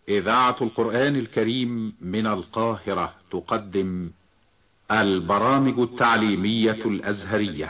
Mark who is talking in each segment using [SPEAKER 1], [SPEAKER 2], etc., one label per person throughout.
[SPEAKER 1] إذاعة القرآن الكريم من القاهرة تقدم البرامج التعليمية الأزهرية.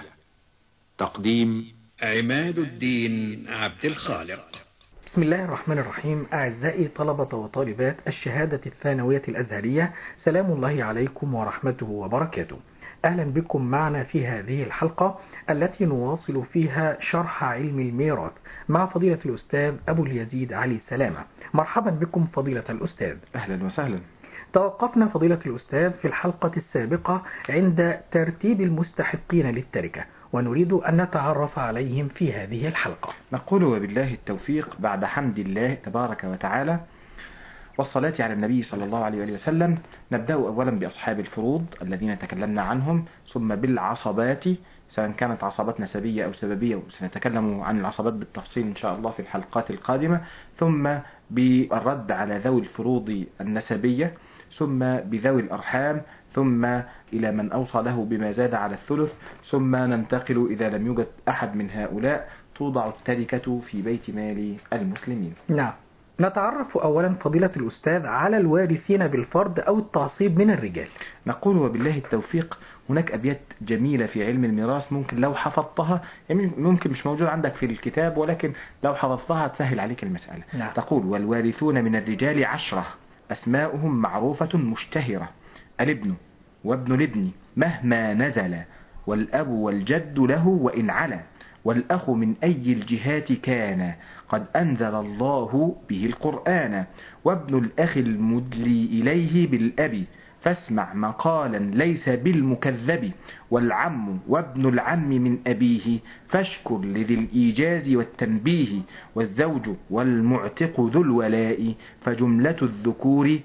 [SPEAKER 1] تقديم
[SPEAKER 2] عماد الدين عبد الخالق.
[SPEAKER 3] بسم الله الرحمن الرحيم. أعزائي طلبة وطالبات الشهادة الثانوية الأزهرية، سلام الله عليكم ورحمته وبركاته. أهلا بكم معنا في هذه الحلقة التي نواصل فيها شرح علم الميراث مع فضيلة الأستاذ أبو اليزيد علي سلامة. مرحبا بكم فضيلة الأستاذ.
[SPEAKER 4] أهلا وسهلا.
[SPEAKER 3] توقفنا فضيلة الأستاذ في الحلقة السابقة عند ترتيب المستحقين للتركة، ونريد أن نتعرف عليهم في هذه الحلقة.
[SPEAKER 4] نقول وبالله التوفيق بعد حمد الله تبارك وتعالى والصلاة على النبي صلى الله عليه وسلم. نبدأ أولا بأصحاب الفروض الذين تكلمنا عنهم، ثم بالعصبات سواء كانت عصبات نسبية أو سببية، وسنتكلم عن العصبات بالتفصيل إن شاء الله في الحلقات القادمة، ثم بالرد على ذوي الفروض النسبية، ثم بذوي الأرحام، ثم إلى من أوصى له بما زاد على الثلث، ثم ننتقل إذا لم يوجد أحد من هؤلاء توضع التركة في بيت مال المسلمين.
[SPEAKER 3] نعم. نتعرف أولا فضيلة الأستاذ على الوارثين بالفرض أو التعصيب من الرجال.
[SPEAKER 4] نقول وبالله التوفيق هناك أبيات جميلة في علم الميراث، ممكن لو حفظتها، يعني ممكن مش موجود عندك في الكتاب، ولكن لو حفظتها تسهل عليك المسألة.
[SPEAKER 3] نعم.
[SPEAKER 4] تقول: والوارثون من الرجال 10 أسماؤهم معروفة مشتهرة، الابن وابن الابن مهما نزل، والأب والجد له وإن علا، والأخ من أي الجهات كان قد أنزل الله به القرآن، وابن الأخ المدلي إليه بالأب فاسمع مقالا ليس بالمكذب، والعم وابن العم من أبيه فاشكر لذي الإيجاز والتنبيه، والزوج والمعتق ذو الولاء فجملة الذكور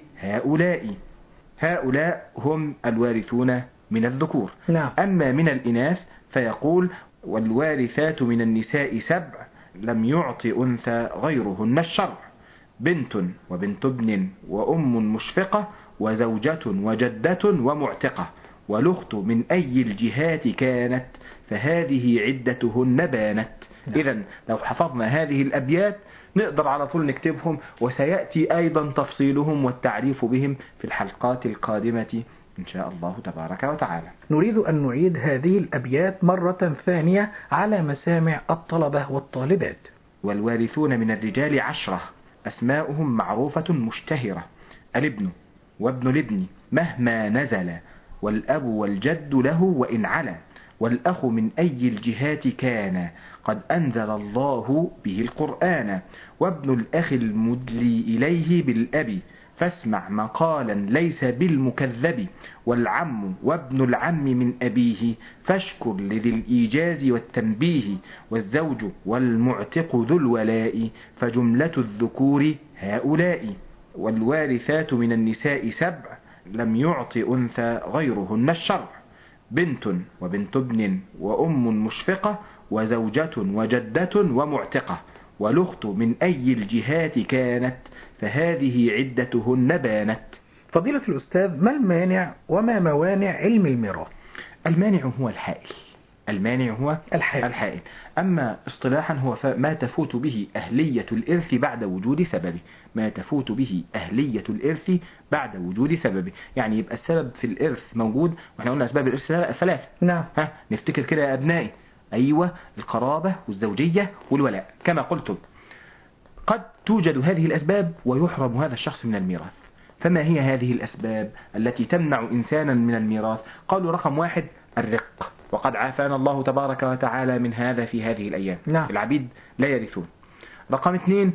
[SPEAKER 4] هؤلاء هم الوارثون من الذكور.
[SPEAKER 3] نعم.
[SPEAKER 4] أما من الإناث فيقول: والوارثات من النساء 7 لم يعط أنثى غيرهن الشرع، بنت وبنت ابن وأم مشفقة وزوجة وجدة ومعتقة، والأخت من أي الجهات كانت فهذه عدتهن بانت. إذن لو حفظنا هذه الأبيات نقدر على طول نكتبهم، وسيأتي أيضا تفصيلهم والتعريف بهم في الحلقات القادمة إن شاء الله تبارك وتعالى.
[SPEAKER 3] نريد أن نعيد هذه الأبيات مرة ثانية على مسامع الطلبة والطالبات.
[SPEAKER 4] والوارثون من الرجال 10 أسماؤهم معروفة مشتهرة، الابن وابن الابن مهما نزل، والأب والجد له وإن علا، والأخ من أي الجهات كان قد أنزل الله به القرآن، وابن الأخ المدلي إليه بالأب فاسمع مقالا ليس بالمكذب، والعم وابن العم من أبيه فاشكر لذي الإيجاز والتنبيه، والزوج والمعتق ذو الولاء فجملة الذكور هؤلاء. والوارثات من النساء 7 لم يعط أنثى غيرهن الشرع، بنت وبنت ابن وأم مشفقة وزوجة وجدة ومعتقة، والأخت من أي الجهات كانت فهذه عدتهن بانت.
[SPEAKER 3] فضيلة الأستاذ، ما المانع وما موانع علم الميراث؟
[SPEAKER 4] المانع هو الحائل. المانع هو الحائل. أما اصطلاحا هو ما تفوت به أهلية الإرث بعد وجود سببه. ما تفوت به أهلية الإرث بعد وجود سببه، يعني يبقى السبب في الإرث موجود، وإحنا قلنا أسباب الإرث 3.
[SPEAKER 3] نعم.
[SPEAKER 4] نفتكر كده يا أبنائي. أيوة، القرابة والزوجية والولاء كما قلتم. قد توجد هذه الأسباب ويحرم هذا الشخص من الميراث. فما هي هذه الأسباب التي تمنع إنسانا من الميراث؟ قالوا: رقم 1 الرق، وقد عافانا الله تبارك وتعالى من هذا في هذه الأيام.
[SPEAKER 3] نعم.
[SPEAKER 4] العبيد لا يرثون. رقم 2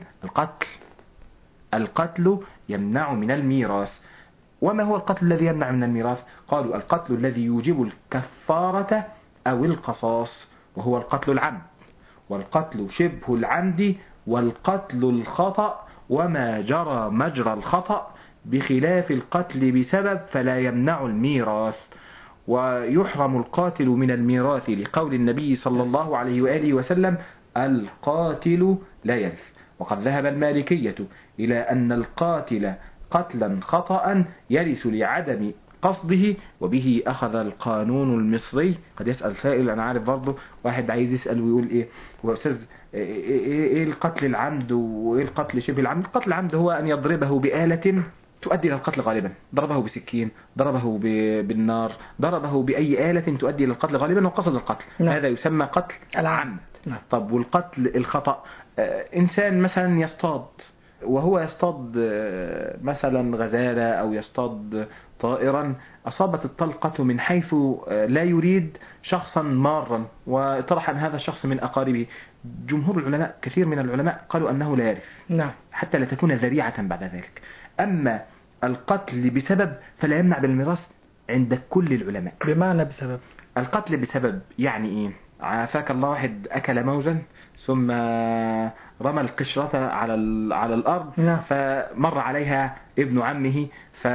[SPEAKER 4] القتل يمنع من الميراث. وما هو القتل الذي يمنع من الميراث؟ قالوا: القتل الذي يوجب الكفارة أو القصاص، وهو القتل العمد، والقتل شبه العمد، والقتل الخطأ وما جرى مجرى الخطأ، بخلاف القتل بسبب فلا يمنع الميراث. ويحرم القاتل من الميراث لقول النبي صلى الله عليه وآله وسلم: القاتل لا يرث. وقد ذهب المالكية إلى أن القاتل قتلا خطأ يرث لعدم قصده، وبه أخذ القانون المصري. قد يسأل سائل، أنا عارف برضه واحد عايز يسأل ويقول إيه هو أستاذ، إيه القتل العمد وإيه القتل شبه العمد؟ القتل العمد هو أن يضربه بآلة تؤدي إلى القتل غالبا، ضربه بسكين، ضربه بالنار، ضربه بأي آلة تؤدي إلى القتل غالبا وقصد القتل. هذا يسمى قتل العمد. طب والقتل الخطأ، إنسان مثلا يصطاد، وهو يصطاد مثلا غزالة أو يصطاد طائرا، أصابت الطلقة من حيث لا يريد شخصا مارا وطرح عن هذا الشخص من أقاربه. جمهور العلماء، كثير من العلماء قالوا أنه لا يرث، حتى لا تكون ذريعة بعد ذلك. أما القتل بسبب فلا يمنع بالميراث عند كل العلماء.
[SPEAKER 3] بمعنى بسبب؟
[SPEAKER 4] القتل بسبب يعني إيه؟ عافاك الله، واحد أكل موزا ثم رمى القشرة على الأرض، فمر عليها ابن عمه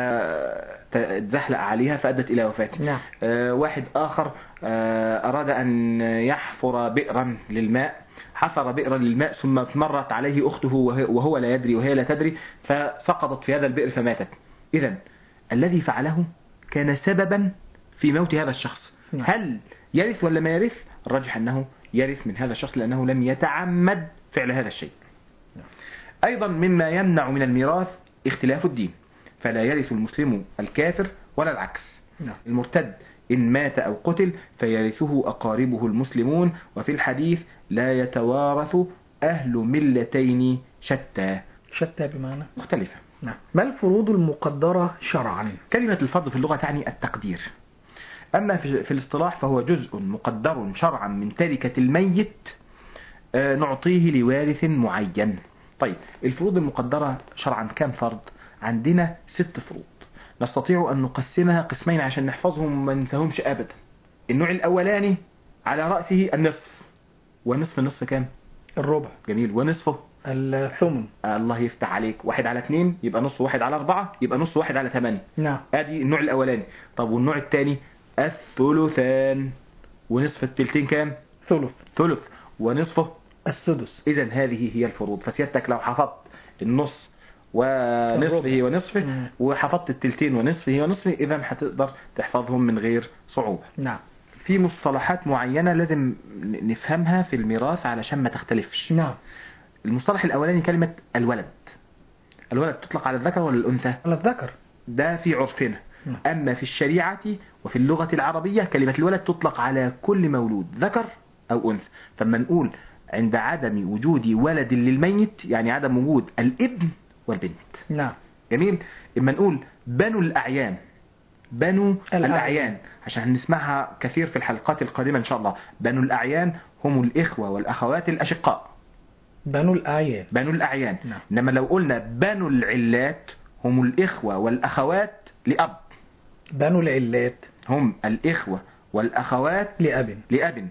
[SPEAKER 4] فتزحلق عليها فأدت إلى وفاته. واحد آخر أراد أن يحفر بئرا للماء، حفر بئرا للماء ثم مرت عليه أخته وهو لا يدري وهي لا تدري، فسقطت في هذا البئر فماتت. إذن الذي فعله كان سببا في موت هذا الشخص. هل يرث ولا ما يرث؟ الراجح أنه يرث من هذا الشخص لأنه لم يتعمد فعل هذا الشيء. أيضا مما يمنع من الميراث اختلاف الدين، فلا يرث المسلم الكافر ولا العكس. المرتد إن مات أو قتل فيرثه أقاربه المسلمون، وفي الحديث لا يتوارث أهل ملتين شتى.
[SPEAKER 3] شتى بمعنى
[SPEAKER 4] مختلفة.
[SPEAKER 3] ما الفروض المقدرة شرعا؟
[SPEAKER 4] كلمة الفرض في اللغة تعني التقدير، أما في الاصطلاح فهو جزء مقدر شرعا من تركة الميت نعطيه لوارث معين. طيب الفروض المقدرة شرعا كم فرض؟ عندنا 6 فروض، نستطيع أن نقسمها قسمين عشان نحفظهم وما ننساهمش أبدا. النوع الأولاني على رأسه النصف، ونصف النصف كام؟
[SPEAKER 3] الربع.
[SPEAKER 4] جميل. ونصفه
[SPEAKER 3] الثمن.
[SPEAKER 4] الله يفتح عليك، 1/2 يبقى نص، 1/4 يبقى نص، 1/8. ادي النوع الأولاني. طب والنوع الثاني؟ الثلثان، ونصف الثلثين كام؟ ثلث، ونصفه
[SPEAKER 3] السدس.
[SPEAKER 4] إذن هذه هي الفروض. فسيادتك لو حفظت النص ونصفه ونصفه وحفظت الثلثين ونصفه ونصفه، إذن هتقدر تحفظهم من غير صعوبة. في مصطلحات معينة لازم نفهمها في الميراث علشان ما تختلفش. المصطلح الأولاني كلمة الولد. الولد تطلق على الذكر ولا الأنثى؟
[SPEAKER 3] على الذكر،
[SPEAKER 4] ده في عرفنا. أما في الشريعة وفي اللغة العربية كلمة الولد تطلق على كل مولود ذكر أو أنثى. فما نقول عند عدم وجود ولد للميت يعني عدم وجود الابن والبنت. جميل. إما نقول بنو الأعيان، بنو الأعيان عشان نسمعها كثير في الحلقات القادمة إن شاء الله. بنو الأعيان هم الإخوة والأخوات الأشقاء.
[SPEAKER 3] بنو الأعيان.
[SPEAKER 4] بنو الأعيان. إنما لو قلنا بنو العلات هم الإخوة والأخوات لأب.
[SPEAKER 3] بنو العلات
[SPEAKER 4] هم الإخوة والأخوات لأب.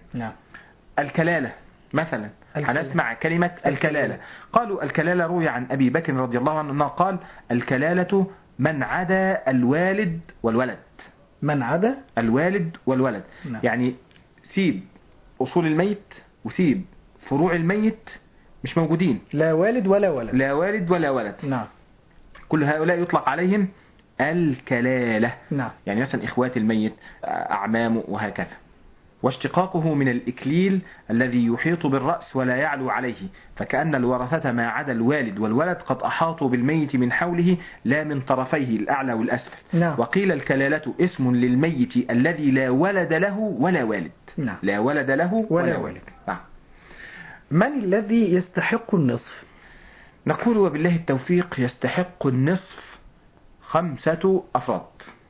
[SPEAKER 4] الكلالة مثلا، هنسمع كلمة الكلالة. قالوا الكلالة روي عن أبي بكر رضي الله عنه قال الكلالة من عدا الوالد والولد.
[SPEAKER 3] من عدا
[SPEAKER 4] الوالد والولد. يعني سيب أصول الميت وسيب فروع الميت مش موجودين،
[SPEAKER 3] لا والد ولا ولد.
[SPEAKER 4] لا والد ولا ولد. كل هؤلاء يطلق عليهم الكلالة. يعني مثلا إخوات الميت، أعمامه وهكذا. واشتقاقه من الإكليل الذي يحيط بالرأس ولا يعلو عليه، فكأن الورثة ما عدا الوالد والولد قد أحاطوا بالميت من حوله لا من طرفيه الأعلى والأسفل. وقيل الكلالة اسم للميت الذي لا ولد له ولا والد. لا ولد له ولا والد.
[SPEAKER 3] من الذي يستحق النصف؟
[SPEAKER 4] نقول وبالله التوفيق يستحق النصف 5 أفراد.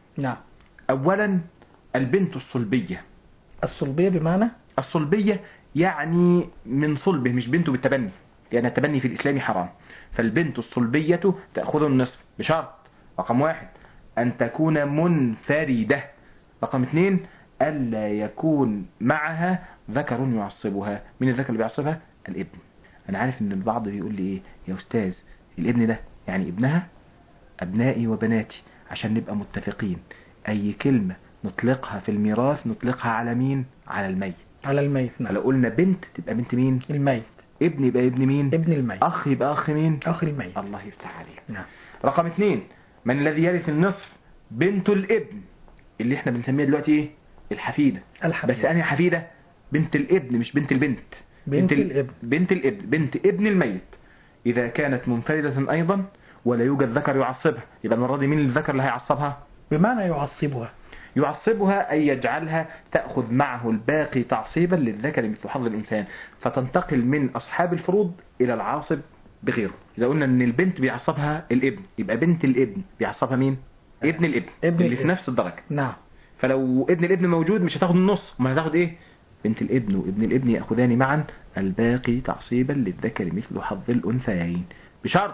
[SPEAKER 4] أولا البنت الصلبية.
[SPEAKER 3] الصلبية بمعنى؟
[SPEAKER 4] الصلبية يعني من صلبه، مش بنته بالتبني، لأن التبني في الإسلام حرام. فالبنت الصلبية تأخذ النصف بشرط: رقم 1 أن تكون منفردة، رقم 2 ألا يكون معها ذكر يعصبها. من الذكر اللي بيعصبها؟ الابن. أنا عارف إن البعض بيقول لي إيه يا أستاذ الابن ده يعني ابنها؟ أبنائي وبناتي عشان نبقى متفقين، أي كلمة نطلقها في الميراث نطلقها على مين؟ على الميت.
[SPEAKER 3] على الميت.
[SPEAKER 4] لو قلنا بنت تبقى بنت مين؟
[SPEAKER 3] الميت.
[SPEAKER 4] ابن يبقى ابن مين؟
[SPEAKER 3] ابن الميت.
[SPEAKER 4] أخ يبقى أخ مين؟
[SPEAKER 3] أخ الميت.
[SPEAKER 4] الله يفتح عليك. رقم 2 من الذي يرث النصف؟ بنت الابن. اللي احنا بنسميها دلوقتي ايه؟ الحفيدة. بس أنا حفيدة بنت الابن مش بنت البنت.
[SPEAKER 3] بنت الابن.
[SPEAKER 4] بنت ابن الميت إذا كانت منفردة أيضا ولا يوجد ذكر يعصبها، يبقى المرة دي مين الذكر اللي هيعصبها؟
[SPEAKER 3] بمعنى يعصبها؟
[SPEAKER 4] يعصبها أي يجعلها تأخذ معه الباقي تعصيبا للذكر مثل حظ الإنسان، فتنتقل من أصحاب الفروض إلى العاصب بغيره. إذا قلنا أن البنت بيعصبها الابن، يبقى بنت الابن بيعصبها مين؟ ابن الابن اللي في نفس الدرجة.
[SPEAKER 3] نعم.
[SPEAKER 4] فلو ابن الابن موجود مش هتاخد النص، ما هتاخد ايه؟ بنت الابن وابن الابن يأخذان معا الباقي تعصيبا للذكر مثل حظ الأنثيين، بشرط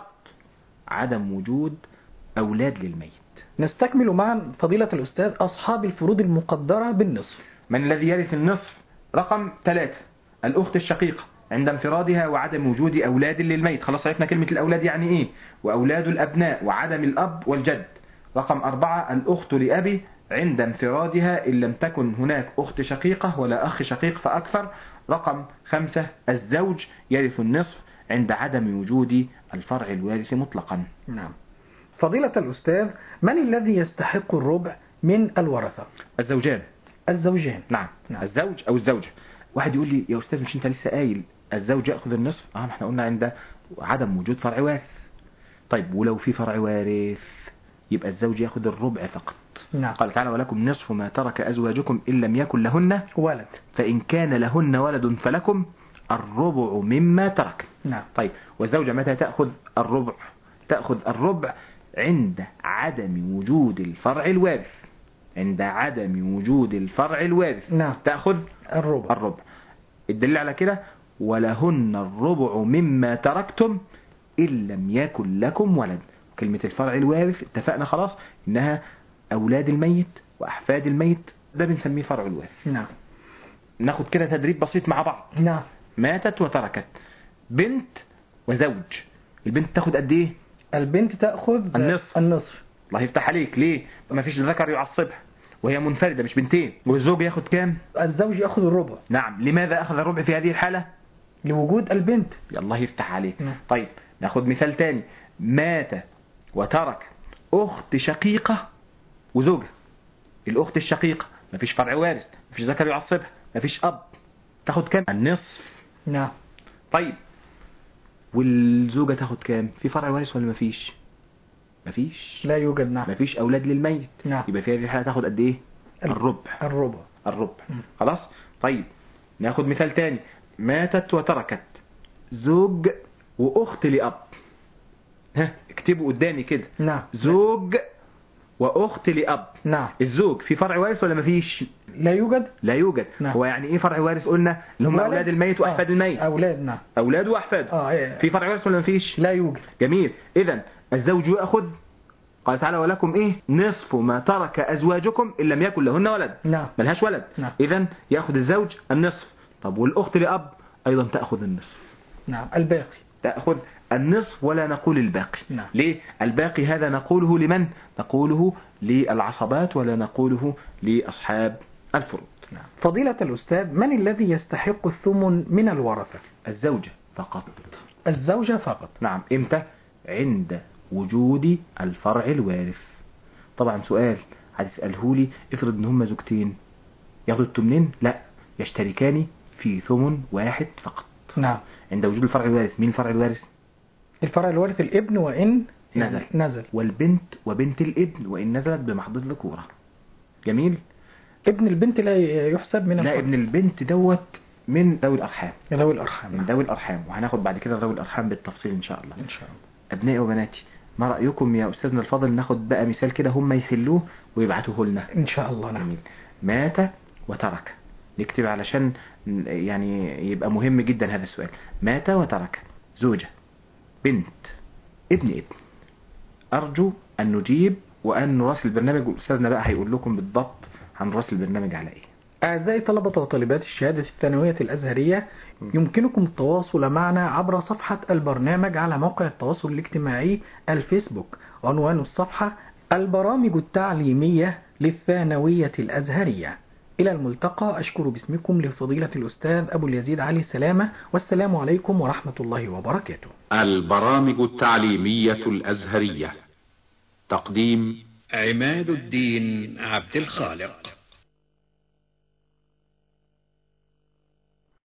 [SPEAKER 4] عدم وجود أولاد للميت.
[SPEAKER 3] نستكمل معا فضيلة الأستاذ أصحاب الفروض المقدرة بالنصف.
[SPEAKER 4] من الذي يرث النصف؟ رقم 3 الأخت الشقيقة عند انفرادها وعدم وجود أولاد للميت. خلاص عرفنا كلمة الأولاد يعني إيه، وأولاد الأبناء وعدم الأب والجد. رقم 4 الأخت لأبي عند انفرادها إن لم تكن هناك أخت شقيقة ولا أخ شقيق فأكثر. رقم 5 الزوج يرث النصف عند عدم وجود الفرع الوارث مطلقا.
[SPEAKER 3] نعم. فضيلة الأستاذ، من الذي يستحق الربع من الورثة؟
[SPEAKER 4] الزوجان. نعم. الزوج أو الزوجة. واحد يقول لي يا أستاذ مش أنت لسه قايل الزوج يأخذ النصف؟ ما احنا قلنا عند عدم وجود فرع وارث. طيب ولو في فرع وارث يبقى الزوج يأخذ الربع فقط.
[SPEAKER 3] نعم.
[SPEAKER 4] قال تعالى ولكم نصف ما ترك أزواجكم إن لم يكن لهن
[SPEAKER 3] ولد،
[SPEAKER 4] فإن كان لهن ولد فلكم الربع مما ترك.
[SPEAKER 3] نعم.
[SPEAKER 4] طيب والزوجة متى تأخذ الربع؟ تأخذ الربع عند عدم وجود الفرع الوارث. عند عدم وجود الفرع الوارث.
[SPEAKER 3] نعم.
[SPEAKER 4] تأخذ
[SPEAKER 3] الربع.
[SPEAKER 4] الدليل على كده ولهن الربع مما تركتم إن لم يكن لكم ولد. كلمة الفرع الوارث اتفقنا خلاص إنها أولاد الميت وأحفاد الميت، ده بنسميه فرع الوارث.
[SPEAKER 3] نعم.
[SPEAKER 4] ناخد كده تدريب بسيط مع بعض.
[SPEAKER 3] نعم.
[SPEAKER 4] ماتت وتركت بنت وزوج، البنت تاخد قد ايه؟
[SPEAKER 3] البنت تأخذ النصف.
[SPEAKER 4] الله يفتح عليك. ليه؟ ما فيش ذكر يعصبها وهي منفردة مش بنتين. والزوج ياخد كام؟
[SPEAKER 3] الزوج ياخذ الربع.
[SPEAKER 4] نعم. لماذا أخذ الربع في هذه الحالة؟
[SPEAKER 3] لوجود البنت.
[SPEAKER 4] الله يفتح عليك.
[SPEAKER 3] نعم.
[SPEAKER 4] طيب ناخد مثال تاني. مات وترك أخت شقيقة وزوجة. الأخت الشقيقة ما فيش فرع وارث، ما فيش ذكر يعصبها، ما فيش أب، تاخد كام؟ النصف.
[SPEAKER 3] نعم.
[SPEAKER 4] طيب والزوجة تاخد كام؟ في فرع وارث ولا ما فيش؟ ما فيش،
[SPEAKER 3] لا يوجد. نعم.
[SPEAKER 4] ما فيش أولاد للميت.
[SPEAKER 3] نعم.
[SPEAKER 4] يبقى في هذه الحالة تاخد قد إيه؟ الربع. خلاص. طيب ناخد مثال تاني. ماتت وتركت زوج وأخت لأب. اكتبوا قدامي كده.
[SPEAKER 3] نعم.
[SPEAKER 4] زوج وأخت لأب.
[SPEAKER 3] نعم.
[SPEAKER 4] الزوج في فرع وارث ولا ما فيش؟
[SPEAKER 3] لا يوجد.
[SPEAKER 4] نعم. هو يعني ايه فرع وارث؟ قلنا اللي هم أولاد الميت وأحفاد الميت.
[SPEAKER 3] أولاد. نعم.
[SPEAKER 4] أولاد وأحفاد. في فرع وارث ولا ما فيش؟
[SPEAKER 3] لا يوجد.
[SPEAKER 4] جميل. إذن الزوج يأخذ، قال تعالى ولكم إيه؟ نصف ما ترك أزواجكم إن لم يكن لهن ولد.
[SPEAKER 3] نعم.
[SPEAKER 4] ملهاش ولد.
[SPEAKER 3] نعم.
[SPEAKER 4] إذن يأخذ الزوج النصف. طب والأخت لأب أيضا تأخذ النصف.
[SPEAKER 3] نعم. الباقي
[SPEAKER 4] تأخذ النصف ولا نقول الباقي.
[SPEAKER 3] نعم.
[SPEAKER 4] ليه؟ الباقي هذا نقوله لمن؟ نقوله للعصبات ولا نقوله لأصحاب الفروض.
[SPEAKER 3] نعم. فضيلة الأستاذ، من الذي يستحق الثمن من الورثة؟
[SPEAKER 4] الزوجة فقط.
[SPEAKER 3] الزوجة فقط.
[SPEAKER 4] نعم. إمتى؟ عند وجود الفرع الوارث. طبعا سؤال هتسأله لي، افرض ان هم زوجتين ياخدوا الثمنين؟ لا، يشتركان في ثمن واحد فقط.
[SPEAKER 3] نعم.
[SPEAKER 4] عند وجود الفرع الوارث. مين الفرع الوارث؟
[SPEAKER 3] الفرع الوارث الابن وإن نزل.
[SPEAKER 4] والبنت وبنت الابن وإن نزلت بمحض الذكورة. جميل.
[SPEAKER 3] ابن البنت لا يحسب من الفرع.
[SPEAKER 4] لا، ابن البنت دوت من ذوي الأرحام.
[SPEAKER 3] من
[SPEAKER 4] ذوي الأرحام. وهناخد بعد كده ذوي الأرحام بالتفصيل إن شاء الله.
[SPEAKER 3] إن شاء الله.
[SPEAKER 4] أبنائي وبناتي، ما رأيكم يا أستاذنا الفاضل ناخد بقى مثال كده هم يحلوه ويبعتوه لنا
[SPEAKER 3] إن شاء الله.
[SPEAKER 4] نعم. مات وترك، نكتب علشان يعني يبقى مهم جدا هذا السؤال. مات وترك زوجة، بنت، ابن. أرجو أن نجيب وأن نراسل البرنامج، وأستاذنا بقى هيقول لكم بالضبط هنراسل البرنامج على إيه.
[SPEAKER 3] أعزائي طلبة وطالبات الشهادة الثانوية الأزهرية، يمكنكم التواصل معنا عبر صفحة البرنامج على موقع التواصل الاجتماعي الفيسبوك. عنوان الصفحة البرامج التعليمية للثانوية الأزهرية. إلى الملتقى. أشكر باسمكم لفضيلة الأستاذ أبو اليزيد علي سلامة، والسلام عليكم ورحمة الله وبركاته.
[SPEAKER 1] البرامج التعليمية الأزهرية. تقديم
[SPEAKER 2] عماد الدين عبد الخالق.